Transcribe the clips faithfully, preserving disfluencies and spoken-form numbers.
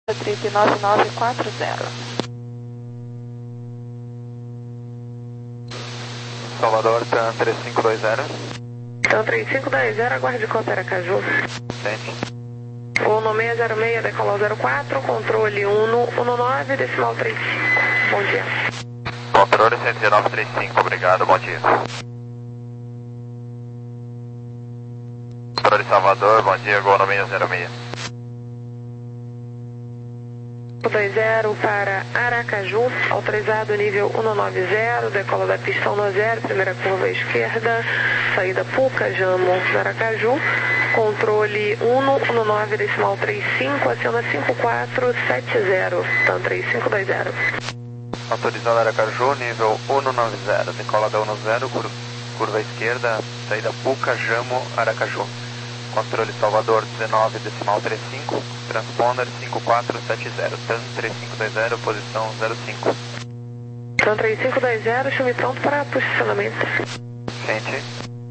Trip nove nove quatro zero. Salvador, TAM três cinco dois zero. TAM três cinco dois zero, aguarde conta Aracaju. Sente. Uno seis zero seis, decolou zero quatro, controle um um nove, decimal três cinco. Bom dia. Controle cento e dezenove trinta e cinco, obrigado, bom dia. Controle Salvador, bom dia, Gol seis zero seis. dois zero para Aracaju, autorizado nível um nove zero, decola da pista um zero, primeira curva à esquerda, saída Puca, Jamo, Aracaju, controle um um nove, decimal três cinco, aciona cinco quatro sete zero, TAM três cinco dois zero. Autorizado Aracaju, nível um nove zero, decola da um zero, curva, curva à esquerda, saída Puca, Jamo, Aracaju. Controle Salvador dezenove, decimal trinta e cinco, transponder cinco quatro sete zero, TAM três cinco dois zero, posição zero cinco. TAM três cinco dois zero, chame pronto para posicionamento. Sente.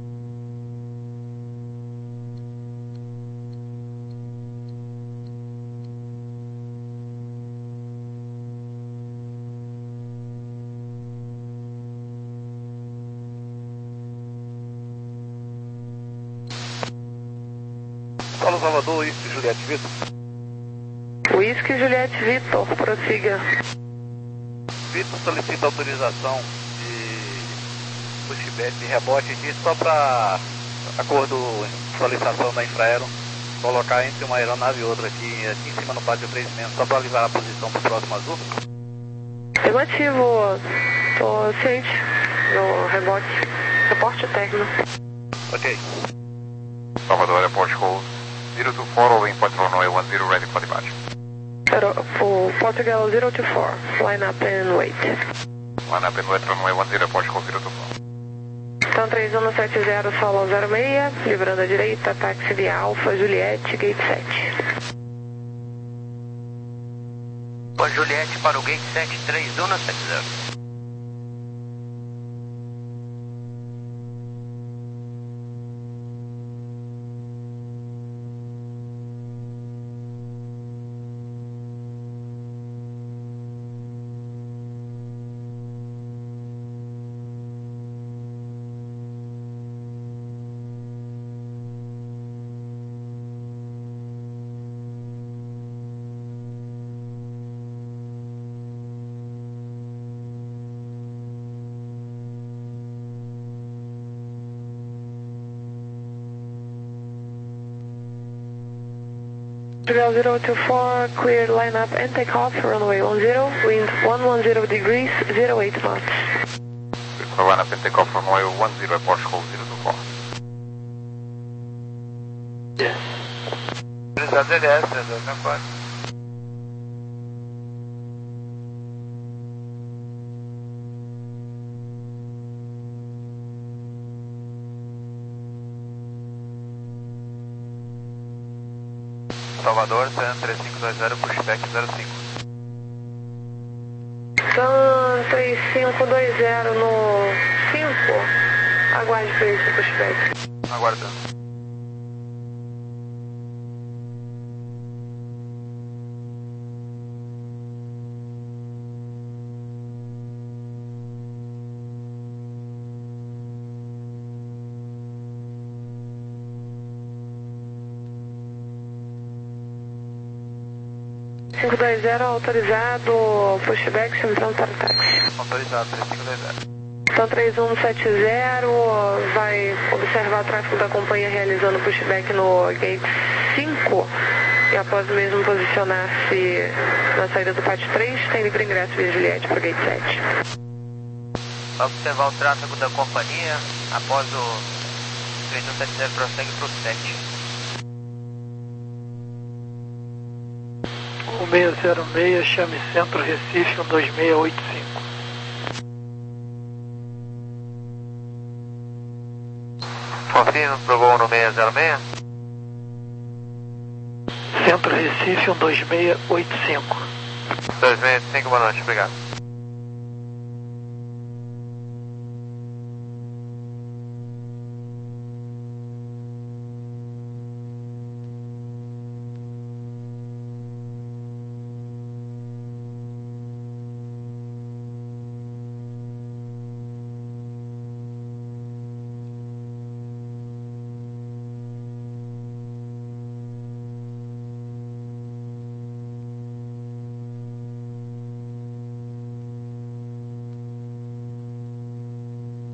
Fala Salvador, Whisky Juliette Vitor. Whisky Juliette Vitor, prossiga. Vitor solicita autorização de pushback e rebote aqui só para acordo solicitação da Infraero colocar entre uma aeronave e outra aqui, aqui em cima no pátio três mesmo, só para livrar a posição para o próximo azul. Negativo, tô ciente do rebote, reporte técnico. Ok. Salvador Airport Hold zero two four, all point runway one zero, ready for departure. For Portugal zero two four, line up and wait. Line up and wait, runway one zero, Airport Hold zero two four. TAM três um sete zero, solo zero seis, livrando à direita, táxi via Alfa, Juliette, gate sete. Ô Juliette para o gate sete três um sete zero. Portugal zero two four, clear line up and take off, runway one zero, wind one one zero degrees, zero eight knots. Line up and take off, runway one zero, Airport Hold zero two four. Autorizado L S, zero quatro. Salvador, TAM três cinco dois zero, pushback zero cinco. TAM três cinco dois zero no cinco, aguarde para esse pushback. Aguardando. cinco dois zero, autorizado, pushback, chame pronto para o táxi. Autorizado, três cinco dois zero. TAM três um sete zero, vai observar o tráfego da companhia realizando pushback no gate cinco e após o mesmo posicionar-se na saída do pátio três, tem livre ingresso via Juliette para o gate sete. Vai observar o tráfego da companhia após o três um sete zero, prossegue para o sete. um seis zero seis, chame Centro Recife um dois seis oito cinco. Confirma para o gol no seis zero seis. Centro Recife um dois seis oito cinco. dois seis cinco, boa noite, obrigado.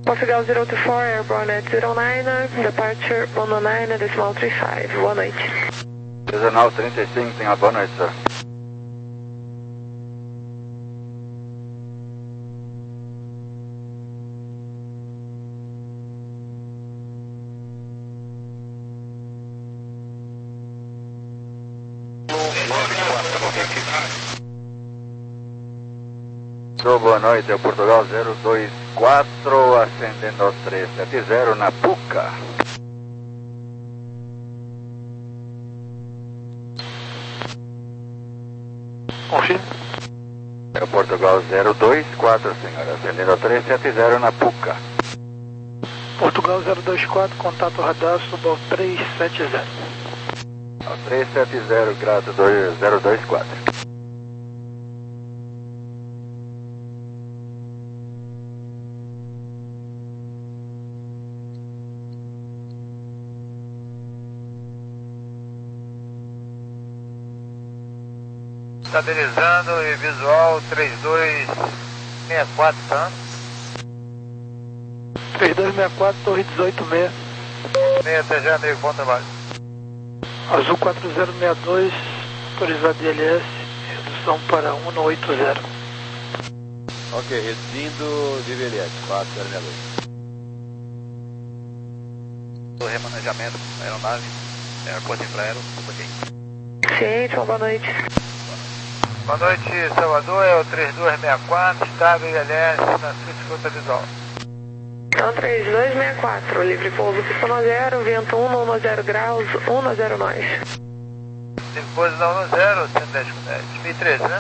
Portugal zero two four, airborne at zero nine, departure one oh nine, decimal three five. Boa noite. Regional trinta e cinco, tenha uma boa noite, senhor. Boa noite, é o Portugal zero dois quatro, ascendendo ao três sete zero na Puca. Confirme. É o Portugal zero dois quatro, senhor, ascendendo ao três sete zero na Puca. Portugal zero dois quatro, contato radar, suba ao três sete zero. Ao três sete zero, grado zero dois quatro. Estabilizando e visual três dois seis quatro, tá? três dois seis quatro, torre dezoito seis. seis, T G, meio, bom trabalho. Azul quatro zero seis dois, autorizado D L S, redução para um no oito zero. Ok, reduzindo D V L S, quatro zero seis dois. Do remanejamento, aeronave, é, acordo infraero, ok. Ciente, uma boa noite. Boa noite, Salvador, é o três dois seis quatro, estável I L S, na sua escuta visual. Então, três dois seis quatro, livre pouso pista zero, vento um no zero graus, um no zero nós. Livre pouso da um zero, cento e dez com dez, mil e treze, né?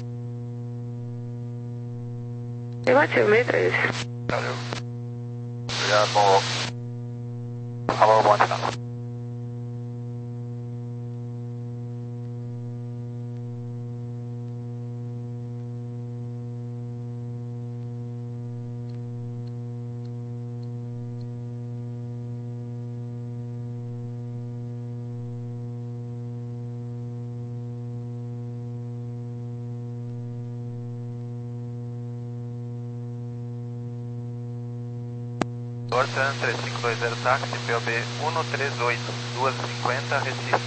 Negativo, mil e treze. Valeu. Obrigado, bom. Alô, bom dia. Portan três cinco dois zero táxi, P O B um três oito, duas e cinquenta, Recife.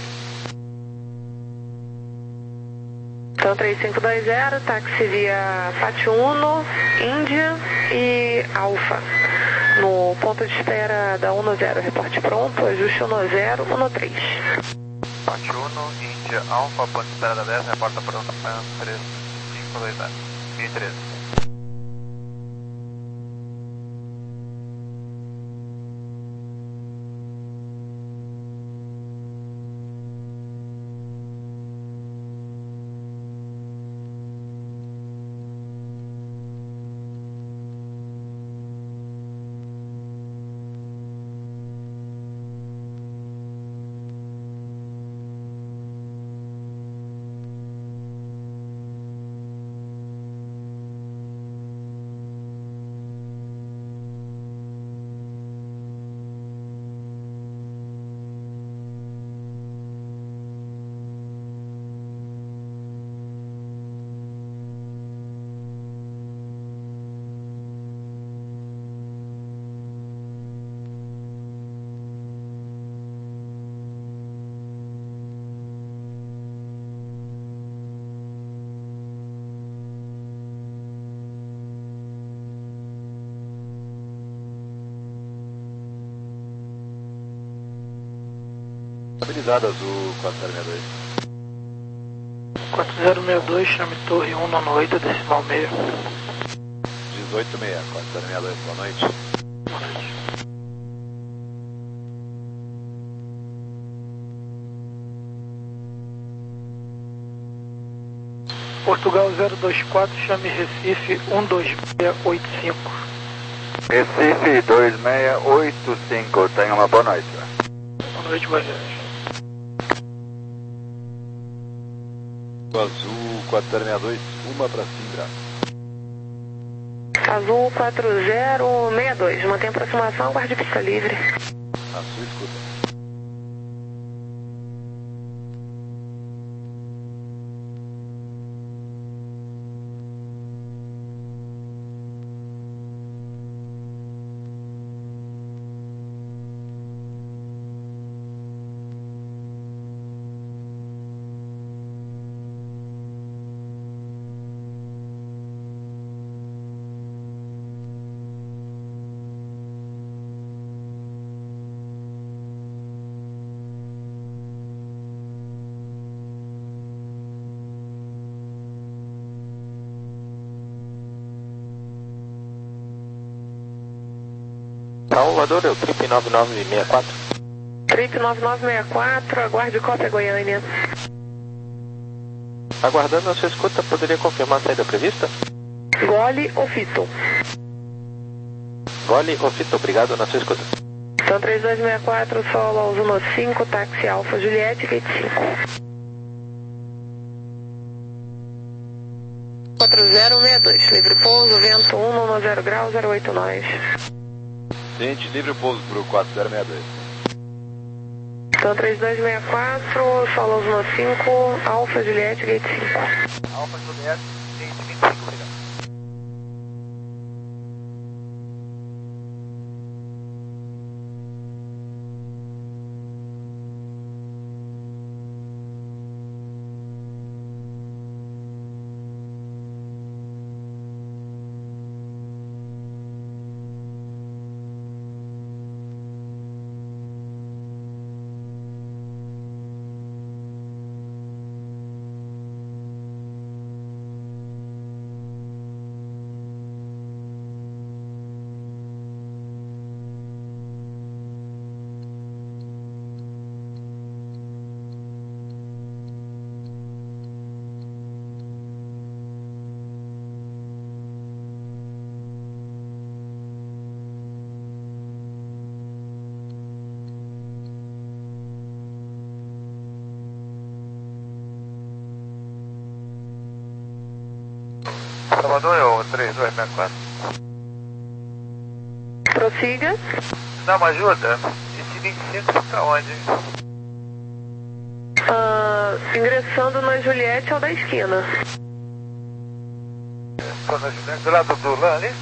Então, três cinco dois zero, táxi via Fat Uno, Índia e Alfa. No ponto de espera da um no zero, reporte pronto, ajuste um no zero, um no três. Fat Uno, Índia, Alfa, ponto de espera da dez, reporta pronto, três cinco dois zero, mil e treze. Estabilizado, Azul quatro zero seis dois. quatro zero seis dois, chame torre um no oito, decimal meio. dezoito seis, quatro zero seis dois, boa noite. Boa noite. Portugal zero dois quatro, chame Recife um dois seis oito cinco. Recife dois seis oito cinco, tenha uma boa noite. Boa noite, boa noite. Azul quatro zero seis dois, uma para Simbra. Azul quatro zero seis dois, mantém aproximação, guarde pista livre. A sua escuta. Salvador, é o Trip nove nove seis quatro. Trip nove nove seis quatro, aguarde cópia Goiânia. Aguardando a sua escuta, poderia confirmar a saída prevista? Gole ou Fito? Gole ou Fito, obrigado na sua escuta. Então três dois seis quatro, solo ao Zuma cinco, táxi Alfa Juliette, gate cinco. quatro zero seis dois, livre pouso, vento um, um zero grau, zero oito nós. Gente, livre pouso para o quatro zero seis dois. Então três dois seis quatro, solo ao Zuma cinco, Alfa Juliette, gate cinco. Alfa Juliette, gate vinte e cinco, obrigado. Salvador, é o três dois seis quatro. Prossiga. Dá uma ajuda? Esse vinte e cinco fica onde? Ah, ingressando na Juliette ao da esquina. Estou na Juliette, do lado do Lan ali?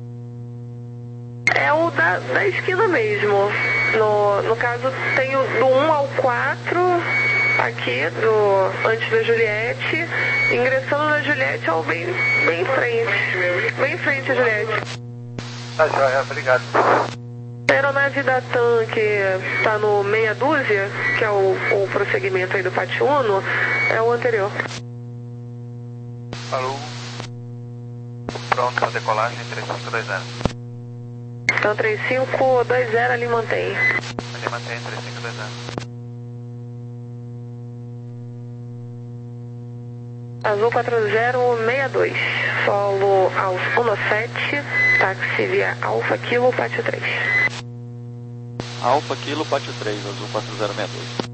É o da, da esquina mesmo. No, no caso, tem o do um ao quatro, aqui, do, antes da Juliette. Ingressando na Juliette ao bem, bem em frente. Bem em frente a Juliette. Tá joia, obrigado. A aeronave da TAM, que está no meia dúzia, que é o, o prosseguimento aí do Pátio Uno, é o anterior. Falou. Pronto para decolagem, três cinco dois zero. Então três cinco dois zero ali mantém. Ali mantém, três cinco dois zero. Azul quatro zero seis dois, solo aos sete, táxi via Alfa Kilo, Pátio três. Alfa Kilo, Pátio três, Azul quatro zero seis dois.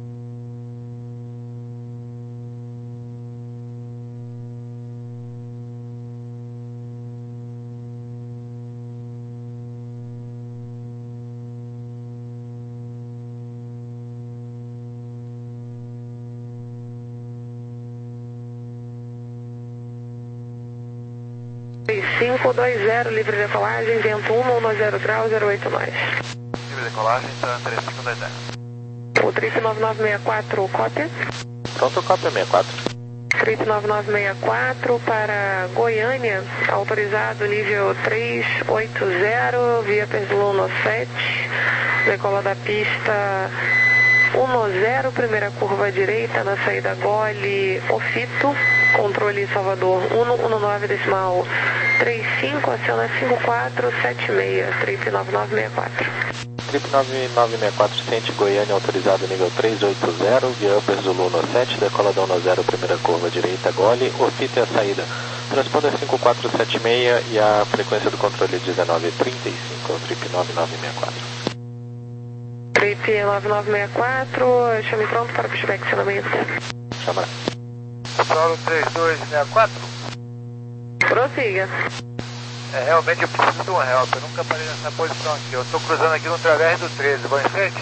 três cinco dois zero, livre decolagem, vento um, um zero grau, zero oito nós. Livre decolagem, tá três cinco dois zero. O Trip nove nove seis quatro, cópia. Pronto, cópia seis quatro. Trip nove nove seis quatro para Goiânia, autorizado nível três oito zero, via Perzulo sete, decola da pista um zero, primeira curva à direita, na saída Gole, Ofito, controle Salvador um um nove decimal três cinco, aciona cinco quatro sete seis, Trip nove nove seis quatro. Trip nove nove seis quatro, Ciente Goiânia, autorizado nível três oito zero, via Upper Zulu sete, decola da um zero, primeira curva à direita, Gole, Ofito é a saída. Transponder cinco quatro sete seis e a frequência do controle dezenove trinta e cinco, Trip nove nove seis quatro. Trip nove nove seis quatro, chame pronto para pushback acionamento. Chamará. Solo três dois seis quatro. Prossiga. É, realmente eu preciso de um help, eu nunca parei nessa posição aqui. Eu estou cruzando aqui no través do treze, vou em frente?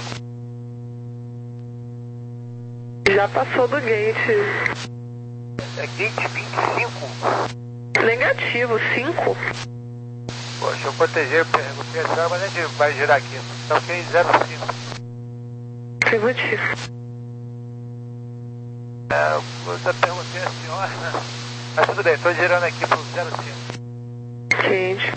Já passou do gate. É gate vinte e cinco? Negativo, cinco. Poxa, eu proteger o pessoal, mas a gente vai girar aqui. Então fiquei zero cinco. Afirmativo. É, eu só perguntei a senhora, né? Mas tudo bem, estou girando aqui pro zero cinco. Gente.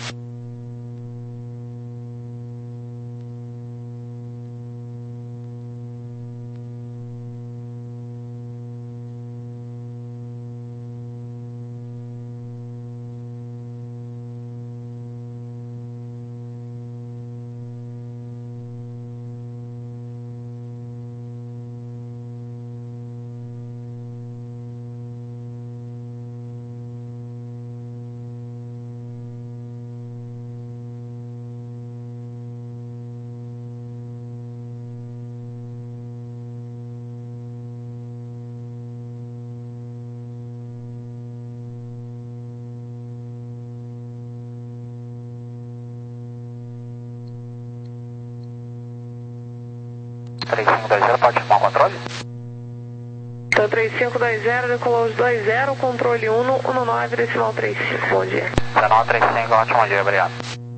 três cinco dois zero, pode chamar o controle? Então três cinco dois zero, decolou os dois zero, controle um um nove, decimal trinta e cinco, bom dia. dezenove trinta e cinco, ótimo dia, obrigado.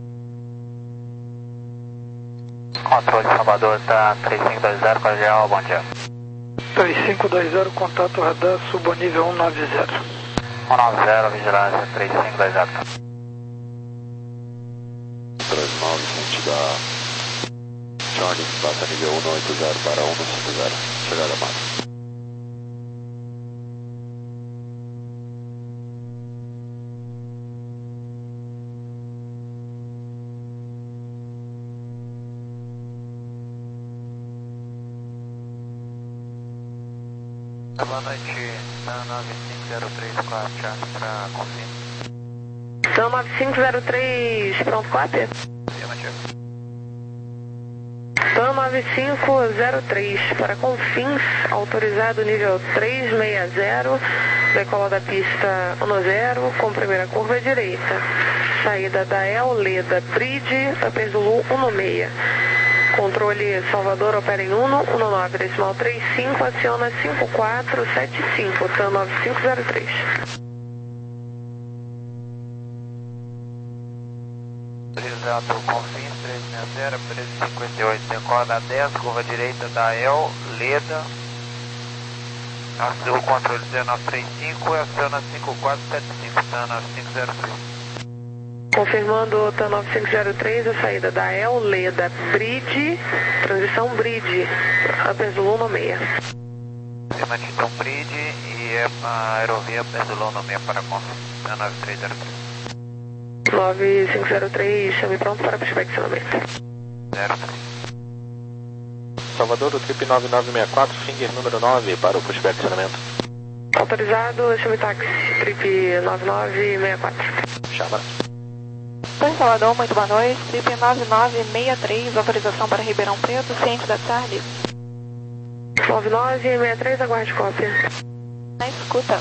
Controle Salvador, tá três cinco dois zero, colegial, bom dia. três cinco dois zero, contato radar, subonível cento e noventa. cento e noventa, vigilância três cinco dois zero. três nove, sentido a Charlie, passa nível cento e oitenta para cento e cinquenta, chegada máxima. Boa noite, nove cinco zero três quatro, Charlie, para Confins. Então nove cinco zero três, pronto, quatro? Afirmativo. Então nove cinco zero três, para Confins, autorizado nível trezentos e sessenta, decola da pista dez, com primeira curva direita. Saída da El Leda Bridge, Upper Zulu cento e sessenta. Controle Salvador opera em um um nove, decimal trinta e cinco, aciona cinco quatro sete cinco, T A M nove cinco zero três. Autorizado Confins trezentos e sessenta, preço cinquenta e oito, decola da dez, curva direita da El Leda. O controle dezenove trinta e cinco, aciona cinco quatro sete cinco, T A M nove cinco zero três. Confirmando o T A M nove cinco zero três, a saída da El Leda Bridge, transição Bridge, Upper Zulu cento e sessenta. Afirmativo Bridge e a aerovia Upper Zulu cento e sessenta para Confins, T A M nove três zero três. nove cinco zero três, chame pronto para inspecionamento. zero três. Salvador, o trip nove nove seis quatro, finger número nove, para o pushback acionamento. Autorizado, chame táxi, trip nove nove seis quatro. Chama. Oi, Salvador, muito boa noite. Trip nove nove seis três, autorização para Ribeirão Preto, ciente da Charlie. nove nove seis três, aguarde cópia. Na escuta.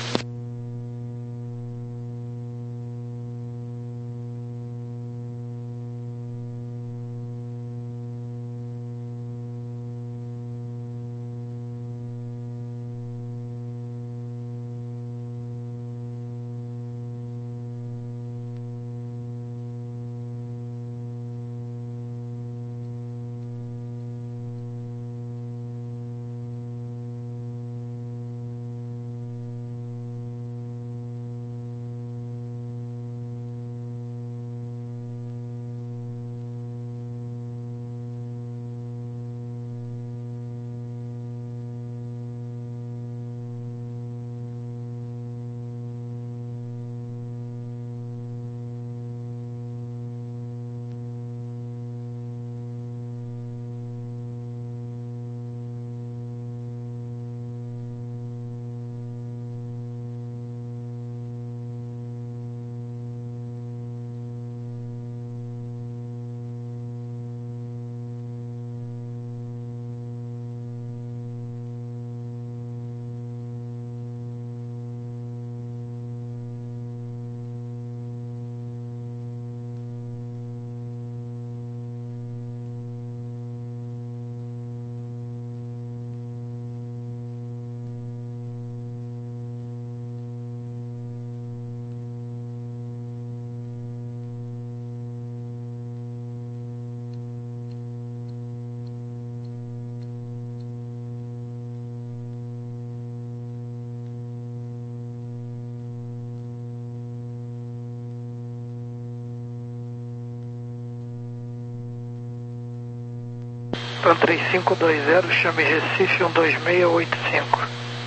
Pan três cinco dois zero, chame Recife um dois seis oito cinco.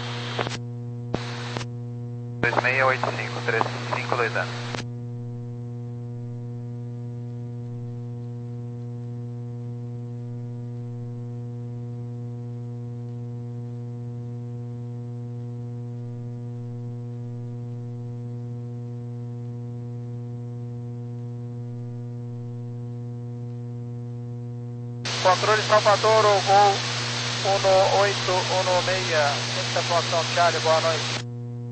dois seis oito cinco, três cinco dois zero. Controle Salvador, o Gol um oito um seis, quinta situação, Charlie, boa noite.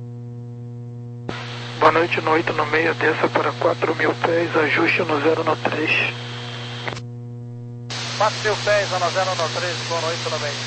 Boa noite, no oito no seis, desça para quatro mil pés, ajuste no zero no três. quatro mil pés, zona zero um três, boa noite, tudo bem?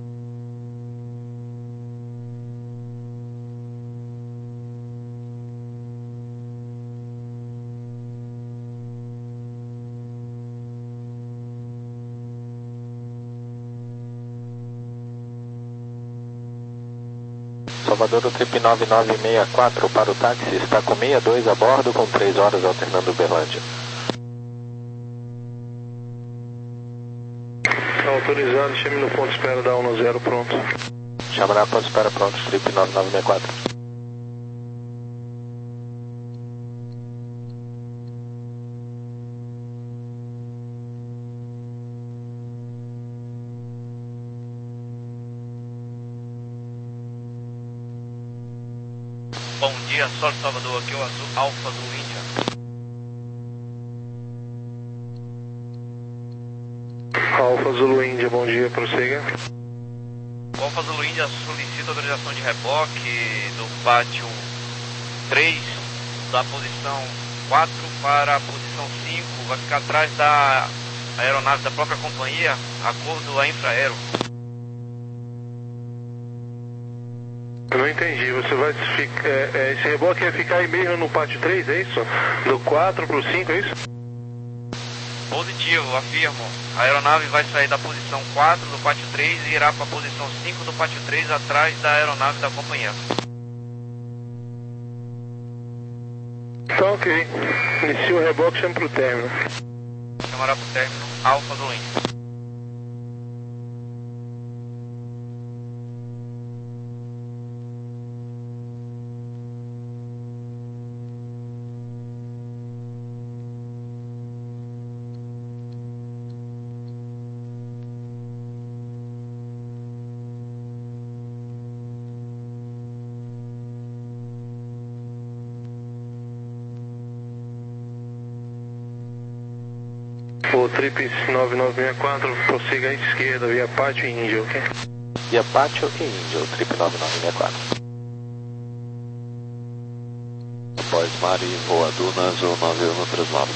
Salvador, o trip nove nove seis quatro para o táxi, está com sessenta e dois a bordo, com três horas alternando Uberlândia. Autorizado, chame no ponto de espera da um zero, pronto. Chama na ponto de espera, pronto, trip nove nove seis quatro. Bom dia, Sol Salvador, aqui é o Azul Alfa do Índia. Alfa Zulu Índia, bom dia, prossiga. O Alfa Zulu Índia solicita autorização de reboque do pátio três, da posição quatro para a posição cinco, vai ficar atrás da aeronave da própria companhia, acordo a Infraero. Eu não entendi, você vai ficar, é, é, esse reboque vai ficar aí mesmo no pátio três, é isso? Do quatro para o cinco, é isso? Positivo, afirmo. A aeronave vai sair da posição quatro do pátio três e irá para a posição cinco do pátio três atrás da aeronave da companhia. Tá ok. Inicia o reboque, chama para o término. Chamará para o término Alfa do Índia. O trip nove nove seis quatro, prossiga à esquerda, via Pátio e Índio, ok? Via Pátio e Índio, trip nove nove seis quatro. Após Mari, voa Dunas, ou nove um três nove.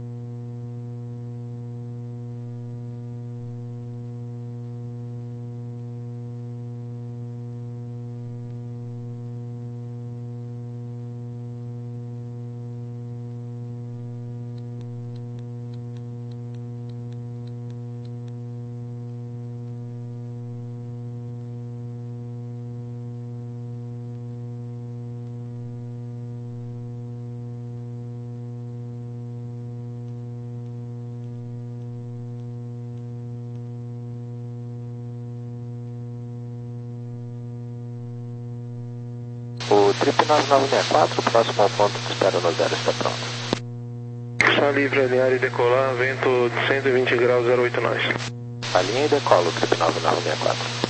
O trip nove nove seis quatro, próximo ao ponto de espera no zero, está pronto. Está livre, alinhar e decolar, vento de cento e vinte graus, zero oito nós. Alinha e decola o trip nove nove seis quatro.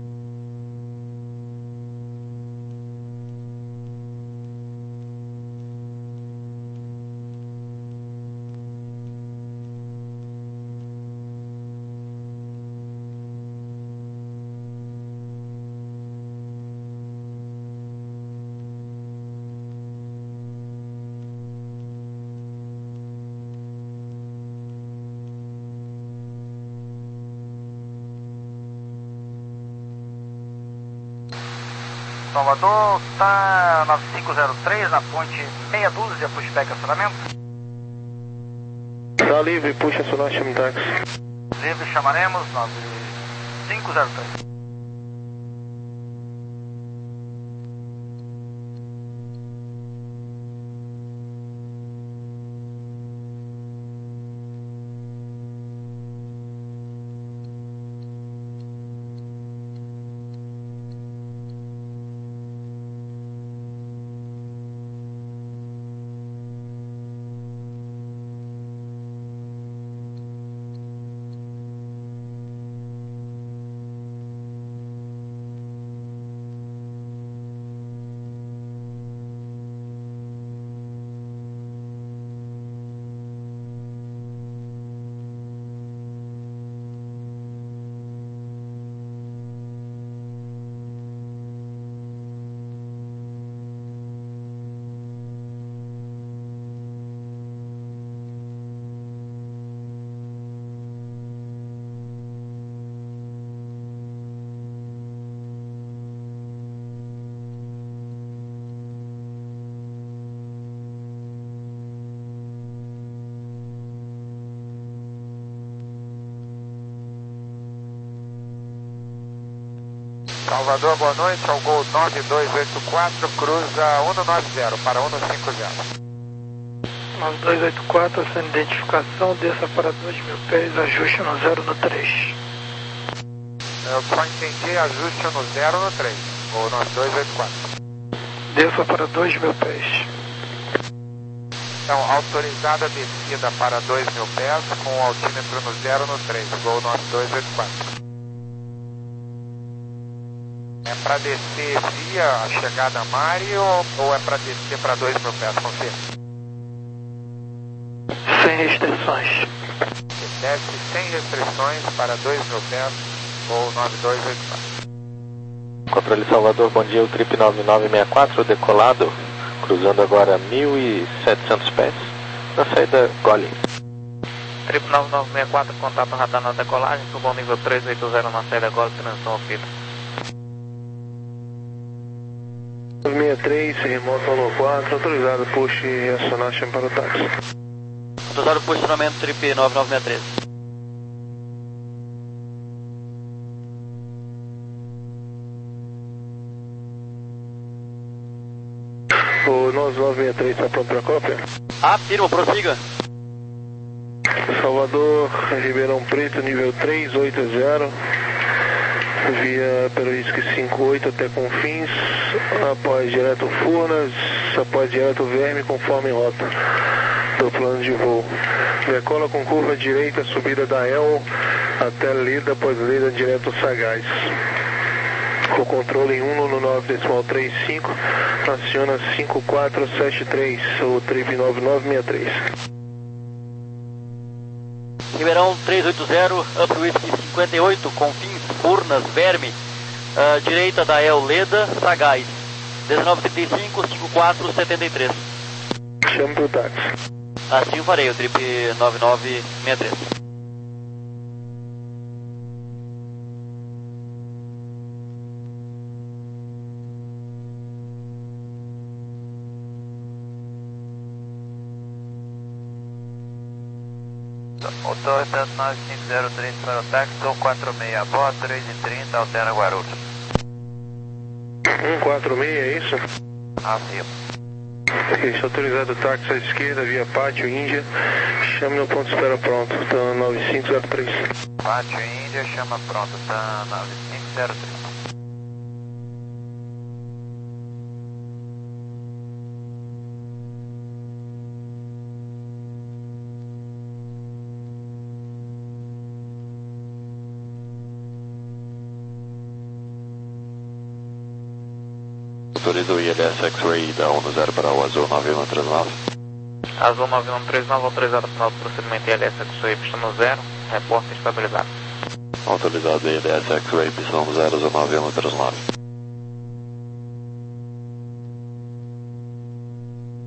Salvador, está nove cinco zero três na ponte meia dúzia, pushback acionamento. Está livre, puxa acionar, chame táxi. Livre, chamaremos nove cinco zero três. Salvador, boa noite, ao Gol nove dois oito quatro, cruza cento e noventa para cento e cinquenta. nove dois oito quatro, sem identificação, desça para dois mil pés, ajuste no zero no três. Eu só entendi ajuste no zero no três, ou nove dois oito quatro. Desça para dois mil pés. Então, autorizada a descida para dois mil pés, com o altímetro no zero no três, Gol nove dois oito quatro. É para descer via a chegada a Mário ou é para descer para dois mil pés, confirma? Sem restrições. Desce sem restrições para dois mil pés, Gol nove dois oito quatro. Controle Salvador, bom dia, o Trip nove nove seis quatro, decolado, cruzando agora mil e setecentos pés, na saída Gole. Trip nove nove seis quatro, contato radar na decolagem, tubo nível três oito zero na saída Gole, transição ao fita. sessenta e três, remoto um quatro, autorizado push e acionar chama para o táxi. Autorizado posicionamento Trip nove nove seis três. O nove nove seis três está pronto para cópia? Afirma, prossiga. Salvador, Ribeirão Preto, nível três oito zero, via Peruísque cinco oito até Confins, após direto Furnas, após direto Verme, conforme rota do plano de voo. Decola com curva direita, subida da El até Lida, após Lida direto Sagaz. O controle em um no nove decimal trinta e cinco, aciona cinco quatro sete três, o Trip nove nove seis três. Ribeirão três oito zero, Upper Whisky cinquenta e oito, Confins, Furnas, Verme, uh, direita da El Leda, Sagaz, dezenove trinta e cinco, cinco quatro sete três. Chame pro táxi. Assim farei, o Trip nove nove seis três. Motor tanto nove cinco zero três para o táxi, ou quatro seis a bordo, três e trinta, altera Guarulhos. um quatro seis, é isso? Afirma. Ok, está autorizado o táxi à esquerda, via Pátio Índia, chame no ponto de espera pronto, tá nove cinco zero três. Pátio Índia, chama pronto, tá nove cinco zero três. Autoriza o I L S X-Ray da um zero para o Azul nove um três nove. Azul nove um três nove, autorizado final do procedimento I L S X-Ray, pista no zero, repórter estabilizado. Autorizado I L S X-Ray, pista no zero, nove um três nove.